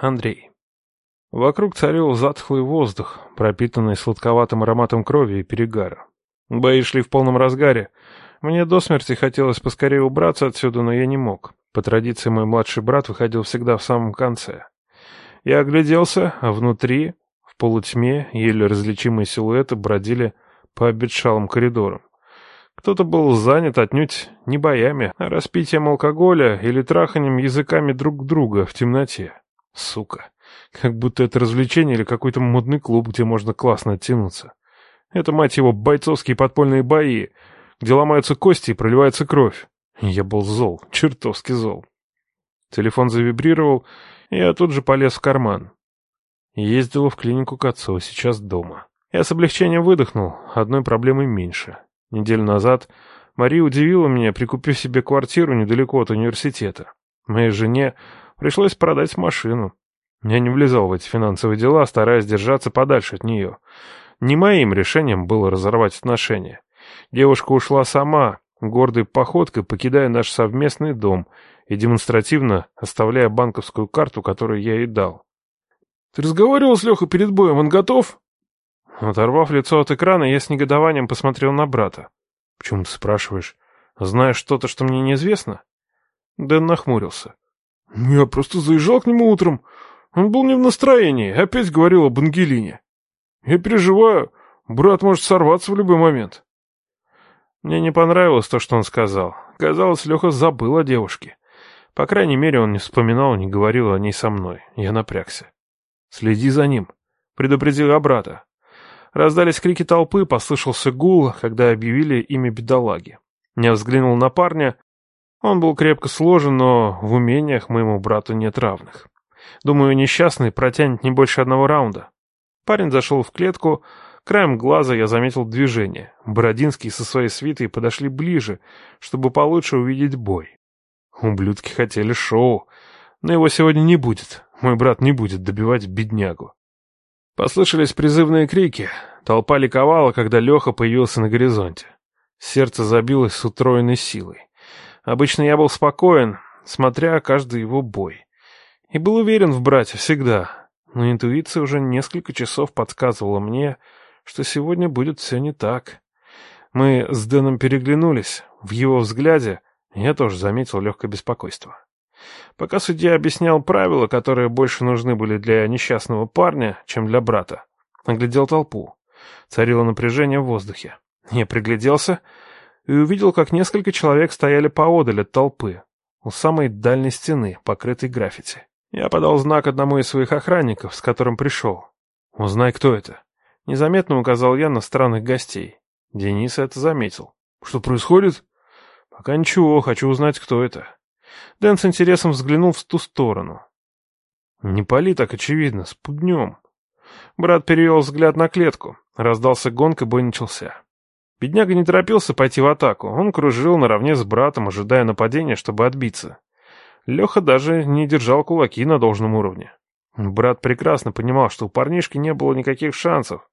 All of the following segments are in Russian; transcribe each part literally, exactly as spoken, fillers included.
Андрей. Вокруг царил затхлый воздух, пропитанный сладковатым ароматом крови и перегара. Бои шли в полном разгаре. Мне до смерти хотелось поскорее убраться отсюда, но я не мог. По традиции мой младший брат выходил всегда в самом конце. Я огляделся, а внутри, в полутьме, еле различимые силуэты бродили по обветшалым коридорам. Кто-то был занят отнюдь не боями, а распитием алкоголя или траханием языками друг друга в темноте. Сука. Как будто это развлечение или какой-то модный клуб, где можно классно оттянуться. Это, мать его, бойцовские подпольные бои, где ломаются кости и проливается кровь. Я был зол, чертовски зол. Телефон завибрировал, и я тут же полез в карман. Ездила в клинику к отцу, сейчас дома. Я с облегчением выдохнул, одной проблемой меньше. Неделю назад Мария удивила меня, прикупив себе квартиру недалеко от университета. Моей жене пришлось продать машину. Я не влезал в эти финансовые дела, стараясь держаться подальше от нее. Не моим решением было разорвать отношения. Девушка ушла сама, гордой походкой покидая наш совместный дом и демонстративно оставляя банковскую карту, которую я ей дал. «Ты разговаривал с Лехой перед боем? Он готов?» Оторвав лицо от экрана, я с негодованием посмотрел на брата. «Почему ты спрашиваешь? Знаешь что-то, что мне неизвестно?» Дэн нахмурился. «Я просто заезжал к нему утром. Он был не в настроении, опять говорил об Ангелине. Я переживаю, брат может сорваться в любой момент». Мне не понравилось то, что он сказал. Казалось, Леха забыл о девушке. По крайней мере, он не вспоминал, не говорил о ней со мной. Я напрягся. «Следи за ним», — предупредил я брата. Раздались крики толпы, послышался гул, когда объявили имя бедолаги. Я взглянул на парня. Он был крепко сложен, но в умениях моему брату нет равных. Думаю, несчастный протянет не больше одного раунда. Парень зашел в клетку. Краем глаза я заметил движение. Бородинский со своей свитой подошли ближе, чтобы получше увидеть бой. Ублюдки хотели шоу, но его сегодня не будет. Мой брат не будет добивать беднягу. Послышались призывные крики. Толпа ликовала, когда Леха появился на горизонте. Сердце забилось с утроенной силой. Обычно я был спокоен, смотря каждый его бой. И был уверен в брате всегда. Но интуиция уже несколько часов подсказывала мне, что сегодня будет все не так. Мы с Дэном переглянулись. В его взгляде я тоже заметил легкое беспокойство. Пока судья объяснял правила, которые больше нужны были для несчастного парня, чем для брата, оглядел толпу. Царило напряжение в воздухе. Я пригляделся и увидел, как несколько человек стояли поодаль от толпы, у самой дальней стены, покрытой граффити. Я подал знак одному из своих охранников, с которым пришел. «Узнай, кто это». Незаметно указал я на странных гостей. Денис это заметил. «Что происходит?» «Пока ничего, хочу узнать, кто это». Дэн с интересом взглянул в ту сторону. «Не пали так очевидно, спугнем». Брат перевел взгляд на клетку. Раздался гонг, и бой начался. Бедняга не торопился пойти в атаку. Он кружил наравне с братом, ожидая нападения, чтобы отбиться. Леха даже не держал кулаки на должном уровне. Брат прекрасно понимал, что у парнишки не было никаких шансов.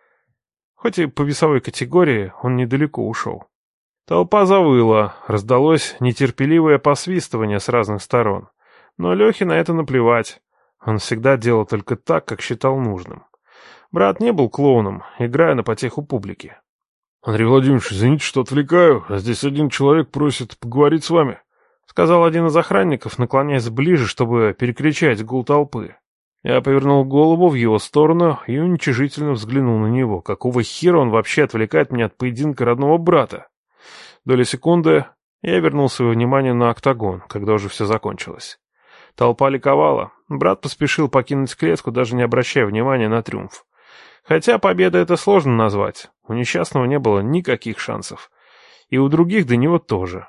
Хоть и по весовой категории он недалеко ушел. Толпа завыла, раздалось нетерпеливое посвистывание с разных сторон. Но Лехе на это наплевать. Он всегда делал только так, как считал нужным. Брат не был клоуном, играя на потеху публики. «Андрей Владимирович, извините, что отвлекаю, а здесь один человек просит поговорить с вами», — сказал один из охранников, наклоняясь ближе, чтобы перекричать гул толпы. Я повернул голову в его сторону и уничижительно взглянул на него. Какого хера он вообще отвлекает меня от поединка родного брата? Доля секунды я вернул свое внимание на октагон, когда уже все закончилось. Толпа ликовала. Брат поспешил покинуть клетку, даже не обращая внимания на триумф. Хотя победа это сложно назвать. У несчастного не было никаких шансов. И у других до него тоже.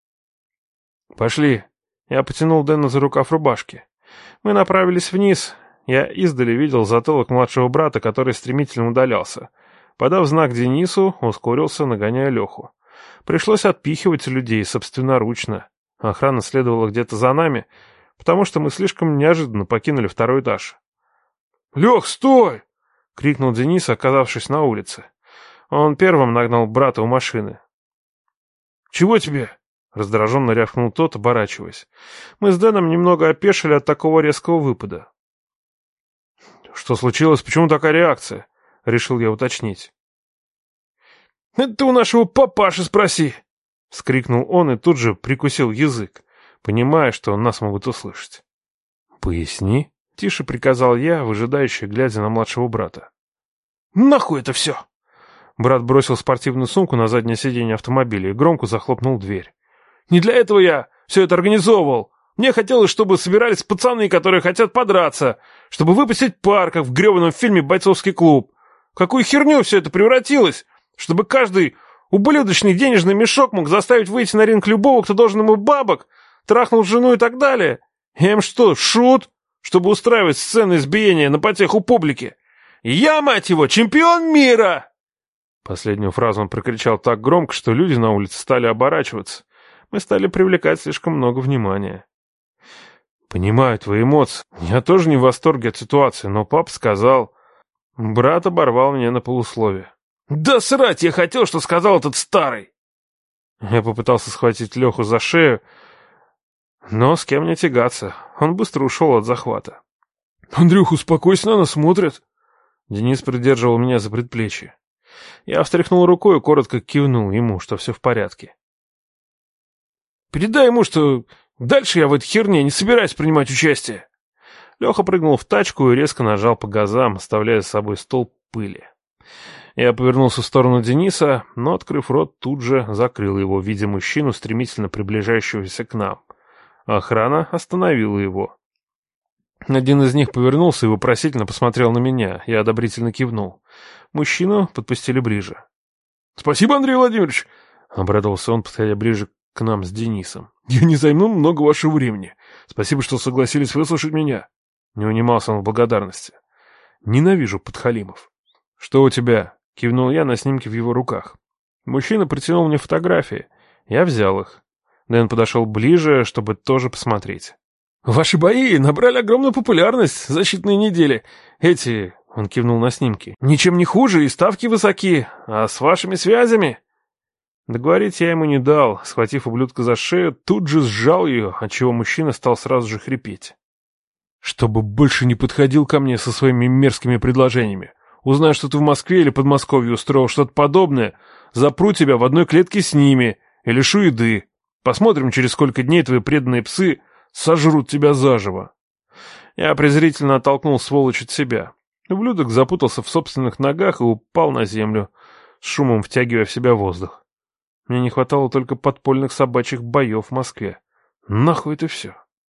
«Пошли». Я потянул Дэна за рукав рубашки. Мы направились вниз. Я издали видел затылок младшего брата, который стремительно удалялся. Подав знак Денису, ускорился, нагоняя Леху. Пришлось отпихивать людей собственноручно. Охрана следовала где-то за нами, потому что мы слишком неожиданно покинули второй этаж. «Лех, стой!» — крикнул Денис, оказавшись на улице. Он первым нагнал брата у машины. «Чего тебе?» — раздраженно рявкнул тот, оборачиваясь. Мы с Дэном немного опешили от такого резкого выпада. Что случилось? Почему такая реакция? Решил я уточнить. «Это ты у нашего папаши спроси!» — вскрикнул он и тут же прикусил язык, понимая, что нас могут услышать. «Поясни», — тише приказал я, выжидающе глядя на младшего брата. «Нахуй это все!» Брат бросил спортивную сумку на заднее сиденье автомобиля и громко захлопнул дверь. «Не для этого я все это организовывал. Мне хотелось, чтобы собирались пацаны, которые хотят подраться, чтобы выпустить пар, как в гребаном фильме «Бойцовский клуб». В какую херню все это превратилось? Чтобы каждый ублюдочный денежный мешок мог заставить выйти на ринг любого, кто должен ему бабок, трахнул жену и так далее. Я им что, шут? Чтобы устраивать сцены избиения на потеху публики. Я, мать его, чемпион мира!» Последнюю фразу он прокричал так громко, что люди на улице стали оборачиваться. Мы стали привлекать слишком много внимания. «Понимаю твои эмоции. Я тоже не в восторге от ситуации, но папа сказал...» Брат оборвал меня на полусловие. «Да срать я хотел, что сказал этот старый!» Я попытался схватить Леху за шею, но с кем мне тягаться. Он быстро ушел от захвата. «Андрюх, успокойся, на нас смотрят!» Денис придерживал меня за предплечье. Я встряхнул рукой и коротко кивнул ему, что все в порядке. «Передай ему, что дальше я в этой херне не собираюсь принимать участие!» Леха прыгнул в тачку и резко нажал по газам, оставляя с собой столб пыли. Я повернулся в сторону Дениса, но, открыв рот, тут же закрыл его, видя мужчину, стремительно приближающегося к нам. Охрана остановила его. Один из них повернулся и вопросительно посмотрел на меня. Я одобрительно кивнул. Мужчину подпустили ближе. «Спасибо, Андрей Владимирович!» — обрадовался он, подходя ближе к нам с Денисом. «Я не займу много вашего времени. Спасибо, что согласились выслушать меня». Не унимался он в благодарности. «Ненавижу подхалимов». «Что у тебя?» — кивнул я на снимки в его руках. Мужчина протянул мне фотографии. Я взял их. Дэн подошел ближе, чтобы тоже посмотреть. «Ваши бои набрали огромную популярность за считанные недели. Эти...» — он кивнул на снимки. «Ничем не хуже, и ставки высоки. А с вашими связями...» Договорить я ему не дал. Схватив ублюдка за шею, тут же сжал ее, отчего мужчина стал сразу же хрипеть. «Чтобы больше не подходил ко мне со своими мерзкими предложениями. Узнаю, что ты в Москве или Подмосковье устроил что-то подобное, запру тебя в одной клетке с ними и лишу еды. Посмотрим, через сколько дней твои преданные псы сожрут тебя заживо». Я презрительно оттолкнул сволочь от себя. Ублюдок запутался в собственных ногах и упал на землю, с шумом втягивая в себя воздух. Мне не хватало только подпольных собачьих боев в Москве. Нахуй это все?